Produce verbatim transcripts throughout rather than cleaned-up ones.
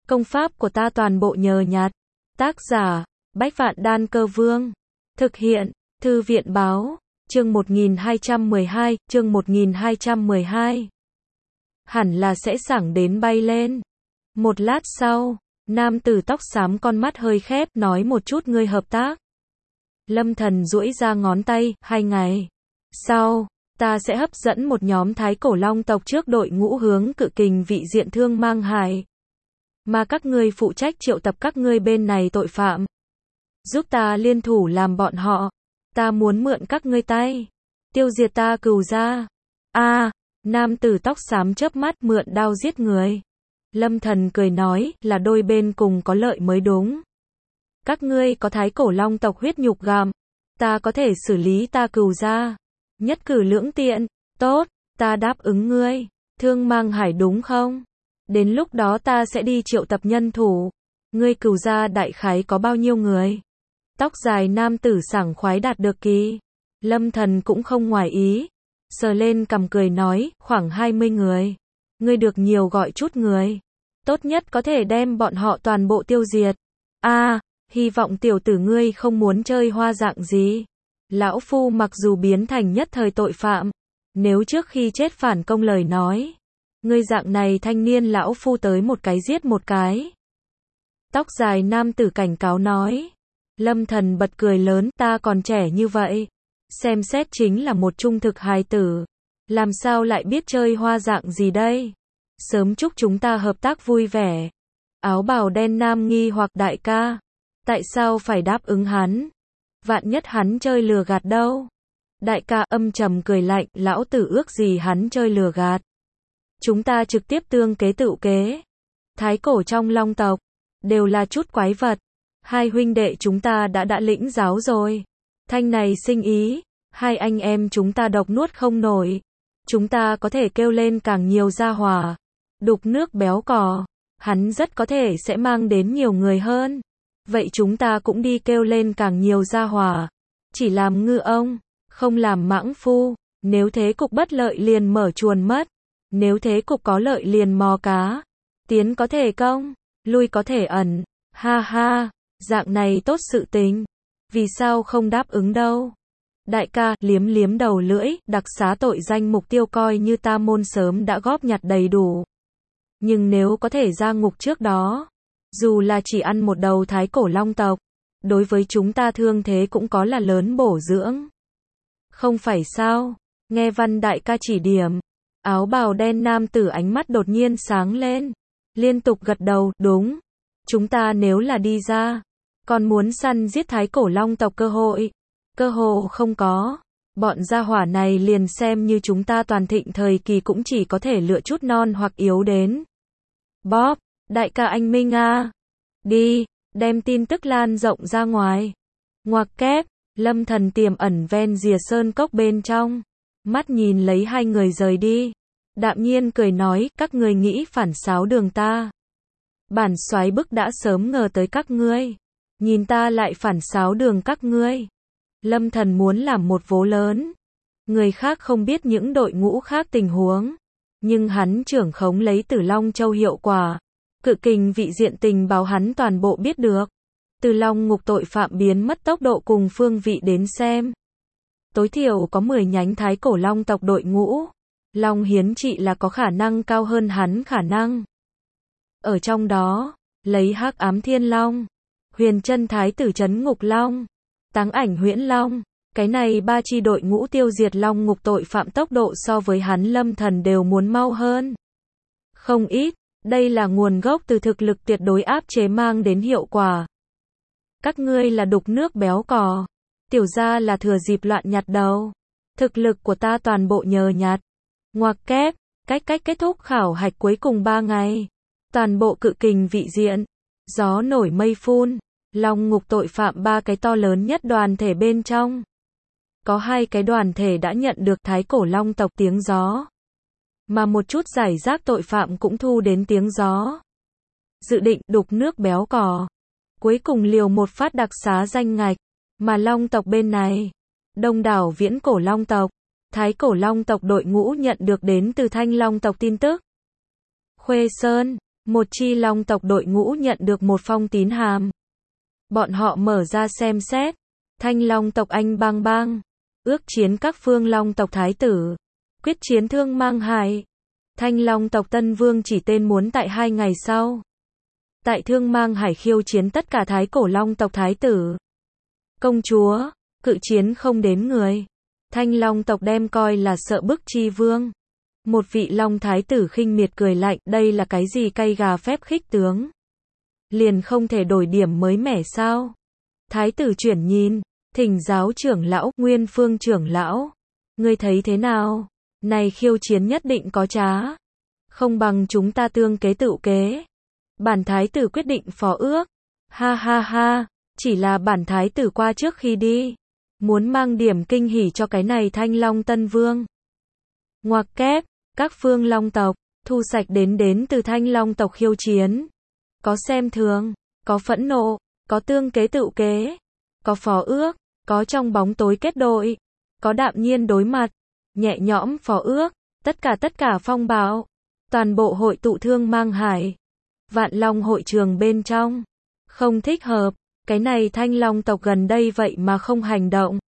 Công pháp của ta toàn bộ nhờ nhặt. Tác giả, Bách Vạn Đan Cơ Vương. Thực hiện, Thư viện Báo. Chương một nghìn hai trăm mười hai, chương một nghìn hai trăm mười hai. Hẳn là sẽ sảng đến bay lên. Một lát sau, nam tử tóc xám con mắt hơi khép, nói một chút ngươi hợp tác. Lâm Thần duỗi ra ngón tay, hai ngày sau, ta sẽ hấp dẫn một nhóm thái cổ long tộc trước đội ngũ hướng cự kình vị diện Thương Mang Hải. Mà các ngươi phụ trách triệu tập các ngươi bên này tội phạm. Giúp ta liên thủ làm bọn họ. Ta muốn mượn các ngươi tay. Tiêu diệt ta Cửu gia. A, nam tử tóc xám chớp mắt, mượn đao giết người. Lâm Thần cười nói, là đôi bên cùng có lợi mới đúng. Các ngươi có thái cổ long tộc huyết nhục gặm. Ta có thể xử lý ta Cửu gia. Nhất cử lưỡng tiện. Tốt, ta đáp ứng ngươi. Thương Mang Hải đúng không? Đến lúc đó ta sẽ đi triệu tập nhân thủ. Ngươi Cửu gia đại khái có bao nhiêu người? Tóc dài nam tử sảng khoái đạt được kỳ. Lâm Thần cũng không ngoài ý. Sờ lên cằm cười nói, khoảng hai mươi người. Ngươi được nhiều gọi chút người. Tốt nhất có thể đem bọn họ toàn bộ tiêu diệt. A, à, hy vọng tiểu tử ngươi không muốn chơi hoa dạng gì. Lão phu mặc dù biến thành nhất thời tội phạm. Nếu trước khi chết phản công lời nói. Ngươi dạng này thanh niên lão phu tới một cái giết một cái. Tóc dài nam tử cảnh cáo nói. Lâm Thần bật cười lớn, ta còn trẻ như vậy. Xem xét chính là một trung thực hài tử. Làm sao lại biết chơi hoa dạng gì đây? Sớm chúc chúng ta hợp tác vui vẻ. Áo bào đen nam nghi hoặc đại ca. Tại sao phải đáp ứng hắn? Vạn nhất hắn chơi lừa gạt đâu? Đại ca âm trầm cười lạnh, lão tử ước gì hắn chơi lừa gạt. Chúng ta trực tiếp tương kế tự kế. Thái cổ trong long tộc. Đều là chút quái vật. Hai huynh đệ chúng ta đã đã lĩnh giáo rồi. Thanh này sinh ý. Hai anh em chúng ta độc nuốt không nổi. Chúng ta có thể kêu lên càng nhiều gia hỏa. Đục nước béo cò. Hắn rất có thể sẽ mang đến nhiều người hơn. Vậy chúng ta cũng đi kêu lên càng nhiều gia hỏa. Chỉ làm ngư ông. Không làm mãng phu. Nếu thế cục bất lợi liền mở chuồn mất. Nếu thế cục có lợi liền mò cá. Tiến có thể công. Lui có thể ẩn. Ha ha. Dạng này tốt sự tình. Vì sao không đáp ứng đâu? Đại ca, liếm liếm đầu lưỡi, đặc xá tội danh mục tiêu coi như ta môn sớm đã góp nhặt đầy đủ. Nhưng nếu có thể ra ngục trước đó, dù là chỉ ăn một đầu thái cổ long tộc, đối với chúng ta thương thế cũng có là lớn bổ dưỡng. Không phải sao? Nghe Văn đại ca chỉ điểm. Áo bào đen nam tử ánh mắt đột nhiên sáng lên. Liên tục gật đầu, đúng. Chúng ta nếu là đi ra, còn muốn săn giết thái cổ long tộc cơ hội. Cơ hội không có. Bọn gia hỏa này liền xem như chúng ta toàn thịnh thời kỳ cũng chỉ có thể lựa chút non hoặc yếu đến. Bob, đại ca anh Minh à. Đi, đem tin tức lan rộng ra ngoài. Ngoặc kép, Lâm Thần tiềm ẩn ven rìa sơn cốc bên trong. Mắt nhìn lấy hai người rời đi. Đạm nhiên cười nói, các người nghĩ phản xáo đường ta. Bản soái bức đã sớm ngờ tới các ngươi. Nhìn ta lại phản xáo đường các ngươi. Lâm Thần muốn làm một vố lớn. Người khác không biết những đội ngũ khác tình huống. Nhưng hắn trưởng khống lấy Tử Long Châu hiệu quả. Cự kình vị diện tình báo hắn toàn bộ biết được. Từ Long ngục tội phạm biến mất tốc độ cùng phương vị đến xem. Tối thiểu có mười nhánh thái cổ long tộc đội ngũ. Long hiến trị là có khả năng cao hơn hắn khả năng. Ở trong đó, lấy Hắc Ám Thiên Long, Huyền Chân Thái Tử Trấn Ngục Long, Táng Ảnh Huyễn Long, cái này ba chi đội ngũ tiêu diệt long ngục tội phạm tốc độ so với hắn Lâm Thần đều muốn mau hơn. Không ít, đây là nguồn gốc từ thực lực tuyệt đối áp chế mang đến hiệu quả. Các ngươi là đục nước béo cò, tiểu gia là thừa dịp loạn nhặt đầu. Thực lực của ta toàn bộ nhờ nhặt. Ngoặc kép, cách cách kết thúc khảo hạch cuối cùng ba ngày. Toàn bộ cự kình vị diện, gió nổi mây phun, long ngục tội phạm ba cái to lớn nhất đoàn thể bên trong. Có hai cái đoàn thể đã nhận được thái cổ long tộc tiếng gió. Mà một chút giải rác tội phạm cũng thu đến tiếng gió. Dự định đục nước béo cò. Cuối cùng liều một phát đặc xá danh ngạch. Mà long tộc bên này, đông đảo viễn cổ long tộc, thái cổ long tộc đội ngũ nhận được đến từ thanh long tộc tin tức. Khuê Sơn, Một chi long tộc đội ngũ nhận được một phong tín hàm. Bọn họ mở ra xem xét. Thanh long tộc Anh Bang Bang. Ước chiến các phương long tộc thái tử. Quyết chiến Thương Mang Hải. Thanh long tộc Tân Vương chỉ tên muốn tại hai ngày sau. Tại Thương Mang Hải khiêu chiến tất cả thái cổ long tộc thái tử. Công chúa, cự chiến không đến người. Thanh long tộc đem coi là sợ bức chi vương. Một vị long thái tử khinh miệt cười lạnh, đây là cái gì cay gà phép khích tướng. Liền không thể đổi điểm mới mẻ sao? Thái tử chuyển nhìn, thỉnh giáo trưởng lão, Nguyên Phương trưởng lão. Ngươi thấy thế nào? Này khiêu chiến nhất định có trá. Không bằng chúng ta tương kế tự kế. Bản thái tử quyết định phó ước. Ha ha ha, chỉ là bản thái tử qua trước khi đi. Muốn mang điểm kinh hỉ cho cái này Thanh Long Tân Vương. Ngoặc kép, các phương long tộc, thu sạch đến đến từ Thanh Long tộc khiêu chiến. Có xem thường, có phẫn nộ, có tương kế tự kế, có phó ước, có trong bóng tối kết đội, có đạm nhiên đối mặt, nhẹ nhõm phó ước, tất cả tất cả phong bạo, toàn bộ hội tụ Thương Mang Hải. Vạn Long hội trường bên trong, không thích hợp, cái này Thanh Long tộc gần đây vậy mà không hành động.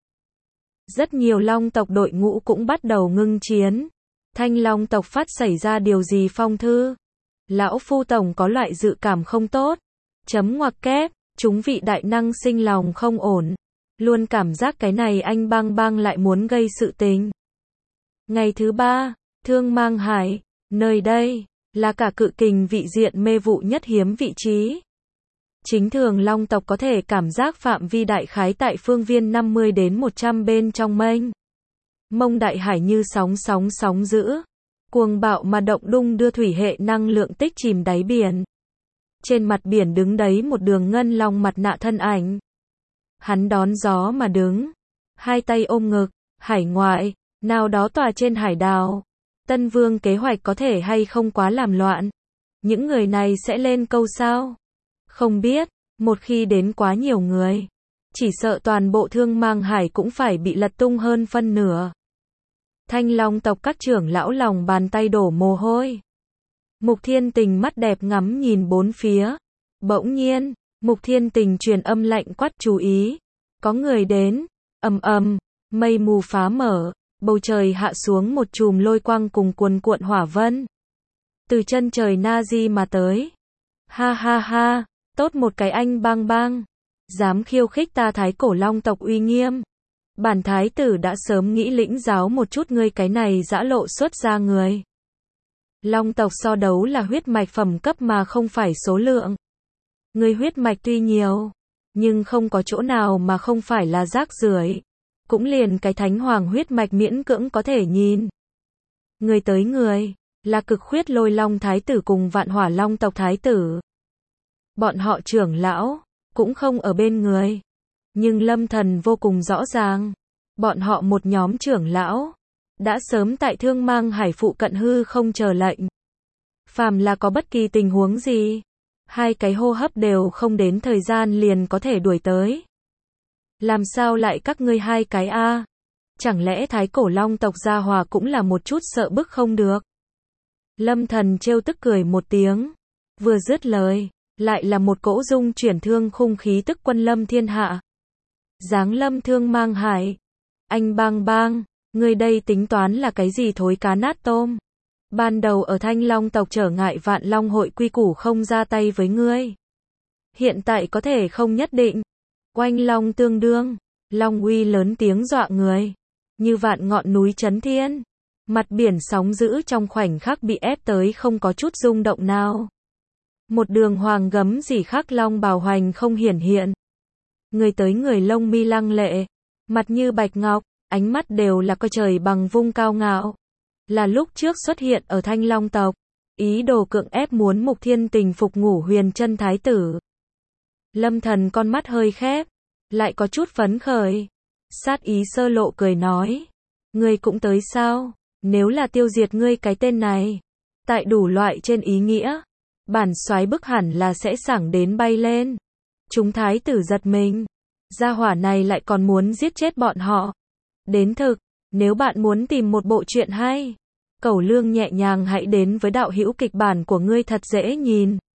Rất nhiều long tộc đội ngũ cũng bắt đầu ngưng chiến. Thanh Long tộc phát xảy ra điều gì phong thư? Lão phu tổng có loại dự cảm không tốt. Chấm ngoặc kép, chúng vị đại năng sinh lòng không ổn. Luôn cảm giác cái này Anh Bang Bang lại muốn gây sự tình. Ngày thứ ba, Thương Mang Hải, nơi đây, là cả cự kình vị diện mê vụ nhất hiếm vị trí. Chính thường long tộc có thể cảm giác phạm vi đại khái tại phương viên năm mươi đến một trăm bên trong mênh mông đại hải như sóng sóng sóng dữ, cuồng bạo mà động đung đưa thủy hệ năng lượng tích chìm đáy biển. Trên mặt biển đứng đấy một đường ngân long mặt nạ thân ảnh. Hắn đón gió mà đứng, hai tay ôm ngực, hải ngoại, nào đó tòa trên hải đảo. Tân Vương kế hoạch có thể hay không quá làm loạn. Những người này sẽ lên câu sao? Không biết, một khi đến quá nhiều người, chỉ sợ toàn bộ Thương Mang Hải cũng phải bị lật tung hơn phân nửa. Thanh Long tộc các trưởng lão lòng bàn tay đổ mồ hôi. Mục Thiên Tình mắt đẹp ngắm nhìn bốn phía. Bỗng nhiên, Mục Thiên Tình truyền âm lạnh quát chú ý. Có người đến, ầm ầm, mây mù phá mở, bầu trời hạ xuống một chùm lôi quang cùng cuồn cuộn hỏa vân. Từ chân trời Nazi mà tới. Ha ha ha, tốt một cái Anh Bang Bang. Dám khiêu khích ta thái cổ long tộc uy nghiêm. Bản thái tử đã sớm nghĩ lĩnh giáo một chút ngươi cái này dã lộ xuất ra người. Long tộc so đấu là huyết mạch phẩm cấp mà không phải số lượng. Ngươi huyết mạch tuy nhiều, nhưng không có chỗ nào mà không phải là rác rưởi. Cũng liền cái thánh hoàng huyết mạch miễn cưỡng có thể nhìn. Người tới người, là cực khuyết lôi long thái tử cùng vạn hỏa long tộc thái tử. Bọn họ trưởng lão, cũng không ở bên người. Nhưng Lâm Thần vô cùng rõ ràng. Bọn họ một nhóm trưởng lão, đã sớm tại Thương Mang Hải phụ cận hư không chờ lệnh. Phàm là có bất kỳ tình huống gì, hai cái hô hấp đều không đến thời gian liền có thể đuổi tới. Làm sao lại các ngươi hai cái a? Chẳng lẽ thái cổ long tộc gia hòa cũng là một chút sợ bức không được? Lâm Thần trêu tức cười một tiếng. Vừa dứt lời, lại là một cỗ dung chuyển thương khung khí tức quân lâm thiên hạ. Giáng lâm Thương Mang Hải. Anh Bang Bang, ngươi đây tính toán là cái gì thối cá nát tôm? Ban đầu ở Thanh Long tộc trở ngại Vạn Long hội quy củ không ra tay với ngươi. Hiện tại có thể không nhất định. Oanh long tương đương, long uy lớn tiếng dọa người. Như vạn ngọn núi chấn thiên. Mặt biển sóng dữ trong khoảnh khắc bị ép tới không có chút rung động nào. Một đường hoàng gấm gì khác long bào hoành không hiển hiện. Người tới người lông mi lăng lệ, mặt như bạch ngọc, ánh mắt đều là coi trời bằng vung cao ngạo. Là lúc trước xuất hiện ở Thanh Long tộc, ý đồ cưỡng ép muốn Mục Thiên Tình phục ngủ huyền chân thái tử. Lâm Thần con mắt hơi khép, lại có chút phấn khởi. Sát ý sơ lộ cười nói. Ngươi cũng tới sao? Nếu là tiêu diệt ngươi cái tên này, tại đủ loại trên ý nghĩa, bản soái bức hẳn là sẽ sảng đến bay lên. Chúng thái tử giật mình. Gia hỏa này lại còn muốn giết chết bọn họ. Đến thực, nếu bạn muốn tìm một bộ truyện hay, Cẩu Lương nhẹ nhàng hãy đến với đạo hữu kịch bản của ngươi thật dễ nhìn.